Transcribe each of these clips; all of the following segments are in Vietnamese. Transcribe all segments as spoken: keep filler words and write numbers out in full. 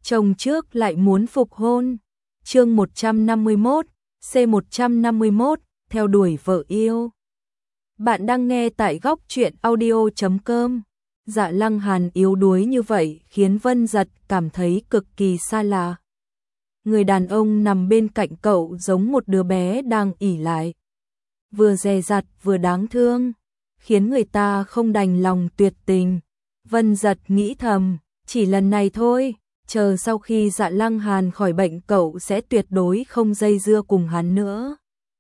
chồng trước lại muốn phục hôn. Chương một trăm năm mươi mốt, C một trăm năm mươi mốt, theo đuổi vợ yêu. Bạn đang nghe tại góc truyện audio chấm com. Dạ Lăng Hàn yếu đuối như vậy khiến Vân Giật cảm thấy cực kỳ xa lạ. Người đàn ông nằm bên cạnh cậu giống một đứa bé đang ỉ lại. Vừa dè dặt vừa đáng thương, khiến người ta không đành lòng tuyệt tình. Vân Giật nghĩ thầm, chỉ lần này thôi, chờ sau khi Dạ Lăng Hàn khỏi bệnh cậu sẽ tuyệt đối không dây dưa cùng hắn nữa.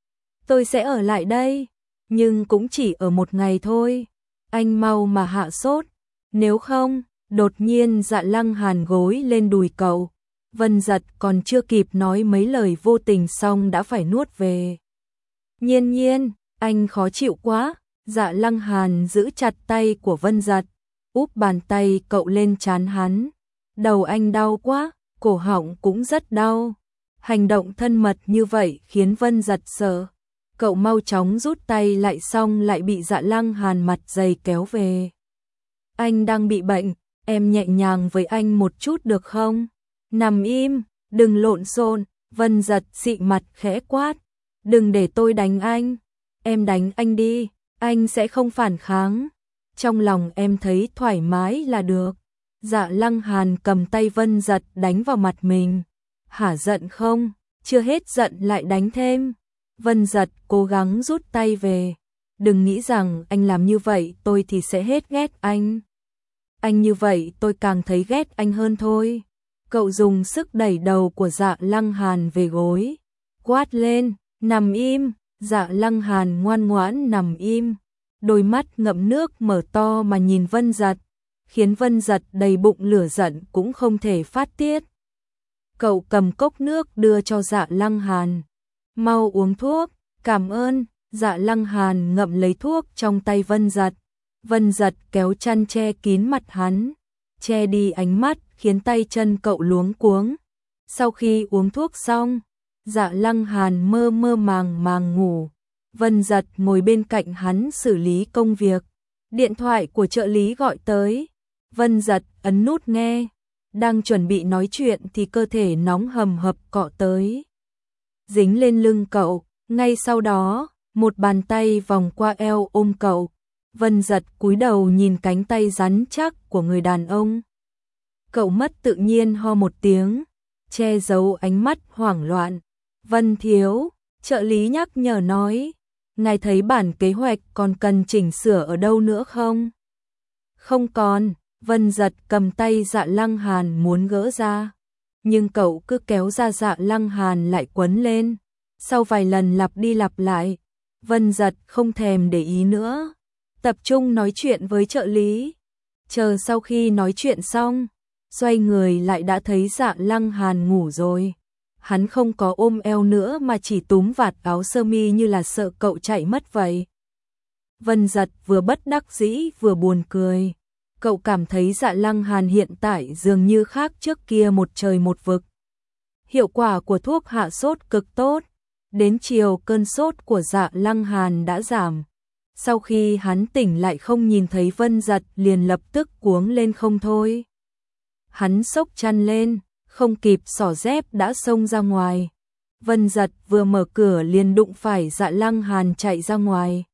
Tôi sẽ ở lại đây, nhưng cũng chỉ ở một ngày thôi. Anh mau mà hạ sốt, nếu không, đột nhiên Dạ Lăng Hàn gối lên đùi cậu. Vân Giật còn chưa kịp nói mấy lời vô tình xong đã phải nuốt về. Nhiên nhiên, anh khó chịu quá. Dạ Lăng Hàn giữ chặt tay của Vân Giật, úp bàn tay cậu lên trán hắn. Đầu anh đau quá, cổ họng cũng rất đau. Hành động thân mật như vậy khiến Vân Giật sợ. Cậu mau chóng rút tay lại xong lại bị Dạ Lăng Hàn mặt dày kéo về. Anh đang bị bệnh, em nhẹ nhàng với anh một chút được không? Nằm im, đừng lộn xộn. Vân Giật xị mặt khẽ quát. Đừng để tôi đánh anh. Em đánh anh đi, anh sẽ không phản kháng. Trong lòng em thấy thoải mái là được. Dạ Lăng Hàn cầm tay Vân Giật đánh vào mặt mình. Hả giận không? Chưa hết giận lại đánh thêm. Vân Giật cố gắng rút tay về. Đừng nghĩ rằng anh làm như vậy tôi thì sẽ hết ghét anh. Anh như vậy tôi càng thấy ghét anh hơn thôi. Cậu dùng sức đẩy đầu của Dạ Lăng Hàn về gối. Quát lên, nằm im. Dạ Lăng Hàn ngoan ngoãn nằm im. Đôi mắt ngậm nước mở to mà nhìn Vân Giật, khiến Vân Giật đầy bụng lửa giận cũng không thể phát tiết. Cậu cầm cốc nước đưa cho Dạ Lăng Hàn. Mau uống thuốc, cảm ơn. Dạ Lăng Hàn ngậm lấy thuốc trong tay Vân Giật. Vân Giật kéo chăn che kín mặt hắn, che đi ánh mắt khiến tay chân cậu luống cuống. Sau khi uống thuốc xong, Dạ Lăng Hàn mơ mơ màng màng ngủ. Vân Giật ngồi bên cạnh hắn xử lý công việc. Điện thoại của trợ lý gọi tới. Vân Giật ấn nút nghe. Đang chuẩn bị nói chuyện thì cơ thể nóng hầm hập cọ tới, dính lên lưng cậu. Ngay sau đó, một bàn tay vòng qua eo ôm cậu. Vân Giật cúi đầu nhìn cánh tay rắn chắc của người đàn ông. Cậu mất tự nhiên ho một tiếng, che giấu ánh mắt hoảng loạn. Vân thiếu, trợ lý nhắc nhở nói, ngài thấy bản kế hoạch còn cần chỉnh sửa ở đâu nữa không? Không còn. Vân Giật cầm tay Dạ Lăng Hàn muốn gỡ ra, nhưng cậu cứ kéo ra Dạ Lăng Hàn lại quấn lên. Sau vài lần lặp đi lặp lại, Vân Giật không thèm để ý nữa, tập trung nói chuyện với trợ lý. Chờ sau khi nói chuyện xong, xoay người lại đã thấy Dạ Lăng Hàn ngủ rồi. Hắn không có ôm eo nữa mà chỉ túm vạt áo sơ mi như là sợ cậu chạy mất vậy. Vân Giật vừa bất đắc dĩ vừa buồn cười. Cậu cảm thấy Dạ Lăng Hàn hiện tại dường như khác trước kia một trời một vực. Hiệu quả của thuốc hạ sốt cực tốt. Đến chiều cơn sốt của Dạ Lăng Hàn đã giảm. Sau khi hắn tỉnh lại không nhìn thấy Vân Giật liền lập tức cuống lên không thôi. Hắn xốc chăn lên, không kịp xỏ dép đã xông ra ngoài. Vân Giật vừa mở cửa liền đụng phải Dạ Lăng Hàn chạy ra ngoài.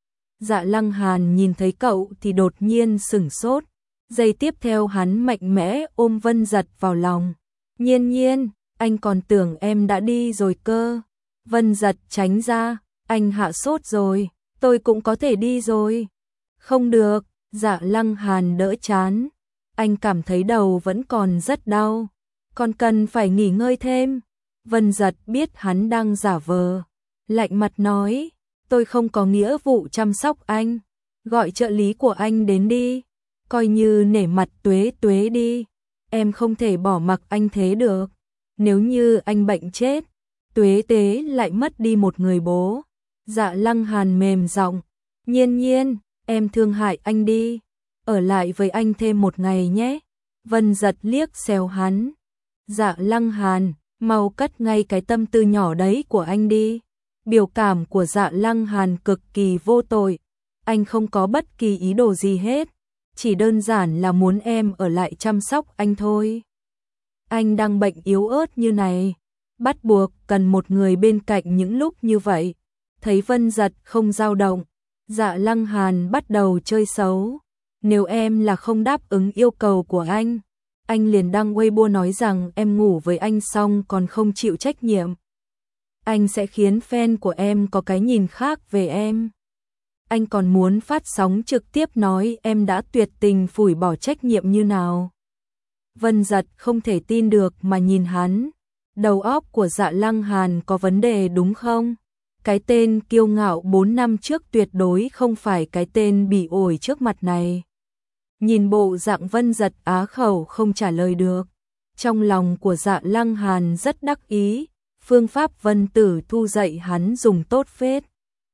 Dạ Lăng Hàn nhìn thấy cậu thì đột nhiên sửng sốt. Giây tiếp theo hắn mạnh mẽ ôm Vân Giật vào lòng. Nhiên nhiên, anh còn tưởng em đã đi rồi cơ. Vân Giật tránh ra, anh hạ sốt rồi, tôi cũng có thể đi rồi. Không được. Dạ Lăng Hàn đỡ chán. Anh cảm thấy đầu vẫn còn rất đau, còn cần phải nghỉ ngơi thêm. Vân Giật biết hắn đang giả vờ, lạnh mặt nói, tôi không có nghĩa vụ chăm sóc anh. Gọi trợ lý của anh đến đi, coi như nể mặt Tuế Tuế đi. Em không thể bỏ mặc anh thế được. Nếu như anh bệnh chết, Tuế Tuế lại mất đi một người bố. Dạ Lăng Hàn mềm giọng, nhiên nhiên, em thương hại anh đi. Ở lại với anh thêm một ngày nhé. Vân Giật liếc xéo hắn. Dạ Lăng Hàn, mau cất ngay cái tâm tư nhỏ đấy của anh đi. Biểu cảm của Dạ Lăng Hàn cực kỳ vô tội. Anh không có bất kỳ ý đồ gì hết, chỉ đơn giản là muốn em ở lại chăm sóc anh thôi. Anh đang bệnh yếu ớt như này, bắt buộc cần một người bên cạnh những lúc như vậy. Thấy Vân Giật không dao động, Dạ Lăng Hàn bắt đầu chơi xấu. Nếu em là không đáp ứng yêu cầu của anh, anh liền đăng Weibo nói rằng em ngủ với anh xong còn không chịu trách nhiệm. Anh sẽ khiến fan của em có cái nhìn khác về em. Anh còn muốn phát sóng trực tiếp nói em đã tuyệt tình phủi bỏ trách nhiệm như nào. Vân Giật không thể tin được mà nhìn hắn. Đầu óc của Dạ Lăng Hàn có vấn đề đúng không? Cái tên kiêu ngạo bốn năm trước tuyệt đối không phải cái tên bỉ ổi trước mặt này. Nhìn bộ dạng Vân Giật á khẩu không trả lời được. Trong lòng của Dạ Lăng Hàn rất đắc ý, phương pháp Vân Tử Thu dạy hắn dùng tốt phết.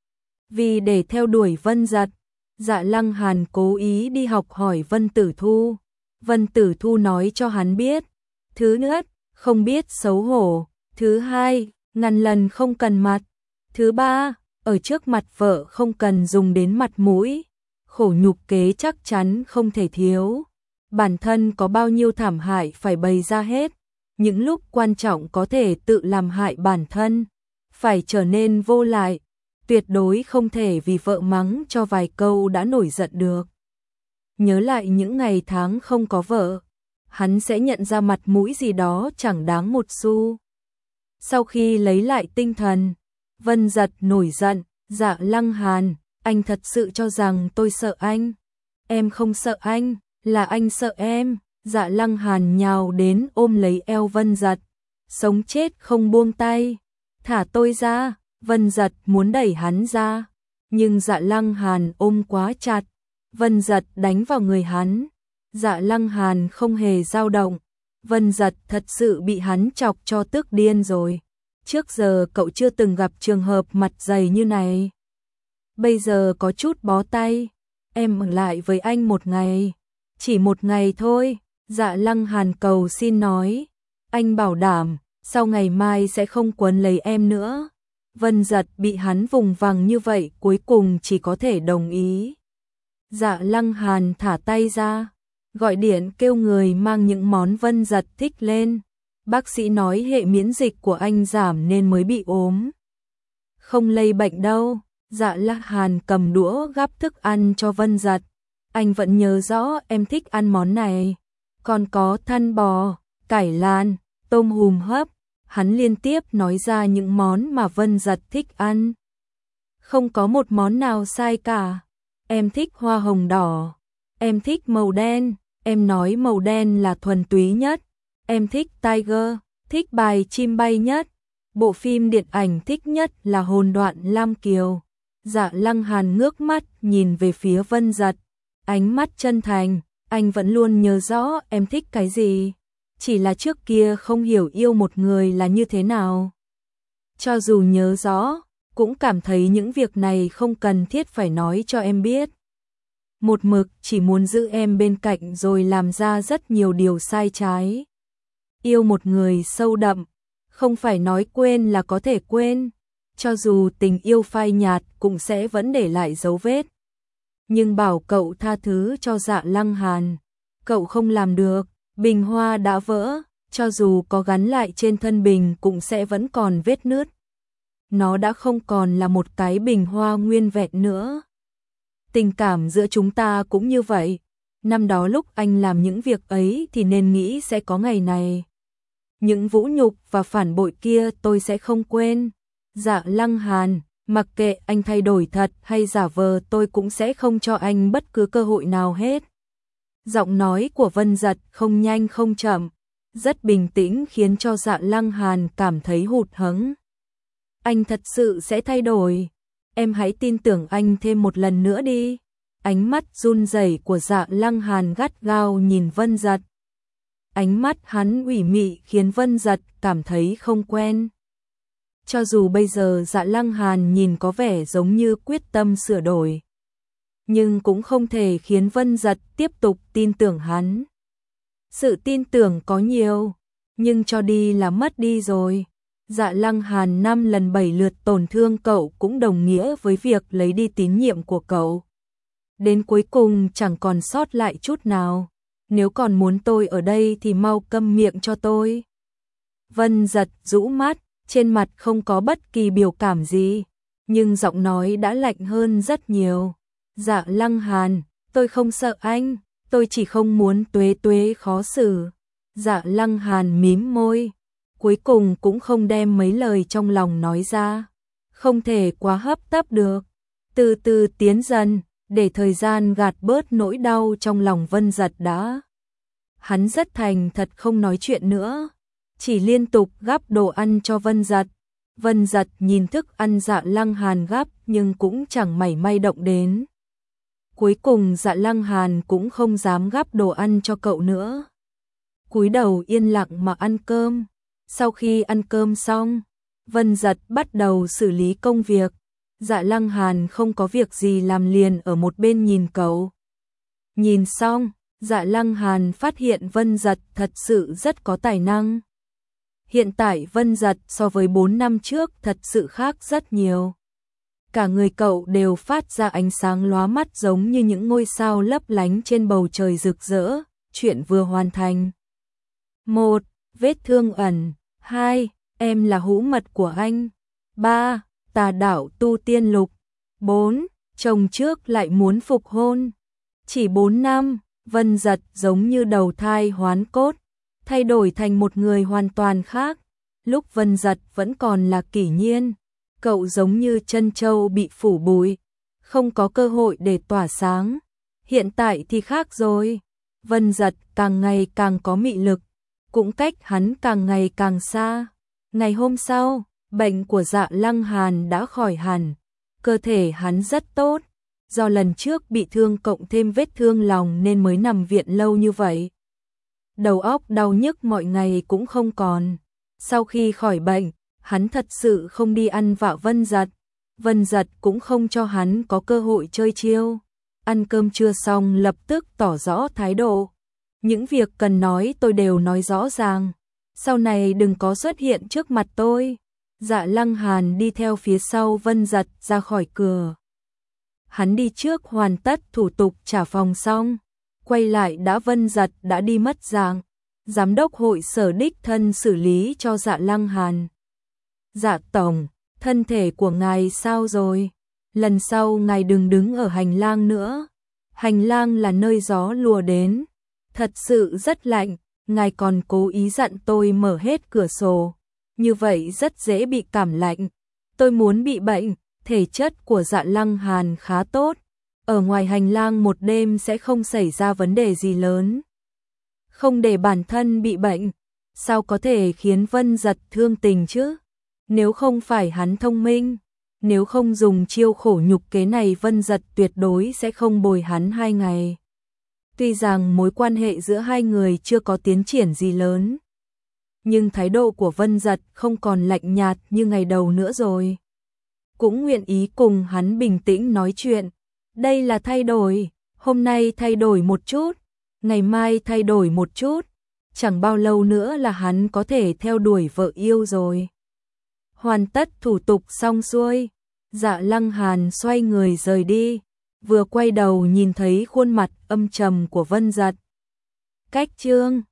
Vì để theo đuổi Vân Giật, Dạ Lăng Hàn cố ý đi học hỏi Vân Tử Thu. Vân Tử Thu nói cho hắn biết. Thứ nhất, không biết xấu hổ. Thứ hai, ngàn lần không cần mặt. Thứ ba, ở trước mặt vợ không cần dùng đến mặt mũi. Khổ nhục kế chắc chắn không thể thiếu. Bản thân có bao nhiêu thảm hại phải bày ra hết. Những lúc quan trọng có thể tự làm hại bản thân. Phải trở nên vô lại. Tuyệt đối không thể vì vợ mắng cho vài câu đã nổi giận được. Nhớ lại những ngày tháng không có vợ, hắn sẽ nhận ra mặt mũi gì đó chẳng đáng một xu. Sau khi lấy lại tinh thần, Vân Giật nổi giận. Dạ Lăng Hàn, anh thật sự cho rằng tôi sợ anh? Em không sợ anh, là anh sợ em. Dạ Lăng Hàn nhào đến ôm lấy eo Vân Giật, sống chết không buông tay. Thả tôi ra. Vân Giật muốn đẩy hắn ra, nhưng Dạ Lăng Hàn ôm quá chặt. Vân Giật đánh vào người hắn. Dạ Lăng Hàn không hề dao động. Vân Giật thật sự bị hắn chọc cho tức điên rồi. Trước giờ cậu chưa từng gặp trường hợp mặt dày như này. Bây giờ có chút bó tay. Em ở lại với anh một ngày. Chỉ một ngày thôi. Dạ Lăng Hàn cầu xin nói. Anh bảo đảm, sau ngày mai sẽ không quấn lấy em nữa. Vân Giật bị hắn vùng vằng như vậy cuối cùng chỉ có thể đồng ý. Dạ Lăng Hàn thả tay ra, gọi điện kêu người mang những món Vân Giật thích lên. Bác sĩ nói hệ miễn dịch của anh giảm nên mới bị ốm. Không lây bệnh đâu. Dạ Lăng Hàn cầm đũa gắp thức ăn cho Vân Giật. Anh vẫn nhớ rõ em thích ăn món này. Còn có thăn bò, cải lan, tôm hùm hấp. Hắn liên tiếp nói ra những món mà Vân Giật thích ăn. Không có một món nào sai cả. Em thích hoa hồng đỏ. Em thích màu đen. Em nói màu đen là thuần túy nhất. Em thích Tiger, thích bài chim bay nhất. Bộ phim điện ảnh thích nhất là Hồn Đoạn Lam Kiều. Dạ Lăng Hàn ngước mắt nhìn về phía Vân Giật. Ánh mắt chân thành, anh vẫn luôn nhớ rõ em thích cái gì. Chỉ là trước kia không hiểu yêu một người là như thế nào. Cho dù nhớ rõ, cũng cảm thấy những việc này không cần thiết phải nói cho em biết. Một mực chỉ muốn giữ em bên cạnh rồi làm ra rất nhiều điều sai trái. Yêu một người sâu đậm, không phải nói quên là có thể quên. Cho dù tình yêu phai nhạt cũng sẽ vẫn để lại dấu vết. Nhưng bảo cậu tha thứ cho Dạ Lăng Hàn, cậu không làm được. Bình hoa đã vỡ, cho dù có gắn lại trên thân bình cũng sẽ vẫn còn vết nứt. Nó đã không còn là một cái bình hoa nguyên vẹn nữa. Tình cảm giữa chúng ta cũng như vậy. Năm đó lúc anh làm những việc ấy thì nên nghĩ sẽ có ngày này. Những vũ nhục và phản bội kia tôi sẽ không quên. Dạ Lăng Hàn, mặc kệ anh thay đổi thật hay giả vờ tôi cũng sẽ không cho anh bất cứ cơ hội nào hết. Giọng nói của Vân Giật không nhanh không chậm, rất bình tĩnh khiến cho Dạ Lăng Hàn cảm thấy hụt hẫng. Anh thật sự sẽ thay đổi. Em hãy tin tưởng anh thêm một lần nữa đi. Ánh mắt run rẩy của Dạ Lăng Hàn gắt gao nhìn Vân Giật. Ánh mắt hắn ủy mị khiến Vân Giật cảm thấy không quen. Cho dù bây giờ Dạ Lăng Hàn nhìn có vẻ giống như quyết tâm sửa đổi, nhưng cũng không thể khiến Vân Giật tiếp tục tin tưởng hắn. Sự tin tưởng có nhiều, nhưng cho đi là mất đi rồi. Dạ Lăng Hàn năm lần bảy lượt tổn thương cậu cũng đồng nghĩa với việc lấy đi tín nhiệm của cậu. Đến cuối cùng chẳng còn sót lại chút nào. nếu còn muốn tôi ở đây thì mau câm miệng cho tôi. Vân Giật rũ mắt, trên mặt không có bất kỳ biểu cảm gì, nhưng giọng nói đã lạnh hơn rất nhiều. Dạ Lăng Hàn, tôi không sợ anh, tôi chỉ không muốn Tuế Tuế khó xử. Dạ Lăng Hàn mím môi, cuối cùng cũng không đem mấy lời trong lòng nói ra. Không thể quá hấp tấp được, từ từ tiến dần, để thời gian gạt bớt nỗi đau trong lòng Vân Giật đã. Hắn rất thành thật không nói chuyện nữa, chỉ liên tục gắp đồ ăn cho Vân Giật. Vân Giật nhìn thức ăn Dạ Lăng Hàn gắp nhưng cũng chẳng mảy may động đến. Cuối cùng Dạ Lăng Hàn cũng không dám gắp đồ ăn cho cậu nữa. Cúi đầu yên lặng mà ăn cơm. Sau khi ăn cơm xong, Vân Giật bắt đầu xử lý công việc. Dạ Lăng Hàn không có việc gì làm liền ở một bên nhìn cậu. Nhìn xong, Dạ Lăng Hàn phát hiện Vân Giật thật sự rất có tài năng. Hiện tại Vân Giật so với bốn năm trước thật sự khác rất nhiều. Cả người cậu đều phát ra ánh sáng lóa mắt giống như những ngôi sao lấp lánh trên bầu trời rực rỡ. Chuyện vừa hoàn thành. một. Vết thương ẩn. hai. Em là hũ mật của anh. ba. Tà đảo tu tiên lục. bốn. Chồng trước lại muốn phục hôn. Chỉ bốn năm, Vân Giật giống như đầu thai hoán cốt, thay đổi thành một người hoàn toàn khác. Lúc Vân Giật vẫn còn là Kỷ Nhiên, cậu giống như chân trâu bị phủ bụi, không có cơ hội để tỏa sáng. Hiện tại thì khác rồi, Vân Giật càng ngày càng có mị lực, cũng cách hắn càng ngày càng xa. Ngày hôm sau, bệnh của Dạ Lăng Hàn đã khỏi hẳn, cơ thể hắn rất tốt, do lần trước bị thương cộng thêm vết thương lòng nên mới nằm viện lâu như vậy. Đầu óc đau nhức mọi ngày cũng không còn. Sau khi khỏi bệnh, hắn thật sự không đi ăn vạ Vân Giật. Vân Giật cũng không cho hắn có cơ hội chơi chiêu. Ăn cơm trưa xong lập tức tỏ rõ thái độ. Những việc cần nói tôi đều nói rõ ràng. Sau này đừng có xuất hiện trước mặt tôi. Dạ Lăng Hàn đi theo phía sau Vân Giật ra khỏi cửa. Hắn đi trước hoàn tất thủ tục trả phòng xong, quay lại đã Vân Giật đã đi mất dạng. Giám đốc hội sở đích thân xử lý cho Dạ Lăng Hàn. Dạ tổng, thân thể của ngài sao rồi? Lần sau ngài đừng đứng ở hành lang nữa. Hành lang là nơi gió lùa đến. Thật sự rất lạnh, ngài còn cố ý dặn tôi mở hết cửa sổ. Như vậy rất dễ bị cảm lạnh. Tôi muốn bị bệnh. Thể chất của Dạ Lăng Hàn khá tốt, ở ngoài hành lang một đêm sẽ không xảy ra vấn đề gì lớn. Không để bản thân bị bệnh, sao có thể khiến Vân Giật thương tình chứ? Nếu không phải hắn thông minh, nếu không dùng chiêu khổ nhục kế này Vân Giật tuyệt đối sẽ không bồi hắn hai ngày. Tuy rằng mối quan hệ giữa hai người chưa có tiến triển gì lớn, nhưng thái độ của Vân Giật không còn lạnh nhạt như ngày đầu nữa rồi. Cũng nguyện ý cùng hắn bình tĩnh nói chuyện. Đây là thay đổi, hôm nay thay đổi một chút, ngày mai thay đổi một chút, chẳng bao lâu nữa là hắn có thể theo đuổi vợ yêu rồi. Hoàn tất thủ tục xong xuôi, Dạ Lăng Hàn xoay người rời đi, vừa quay đầu nhìn thấy khuôn mặt âm trầm của Vân Giật. Cách chương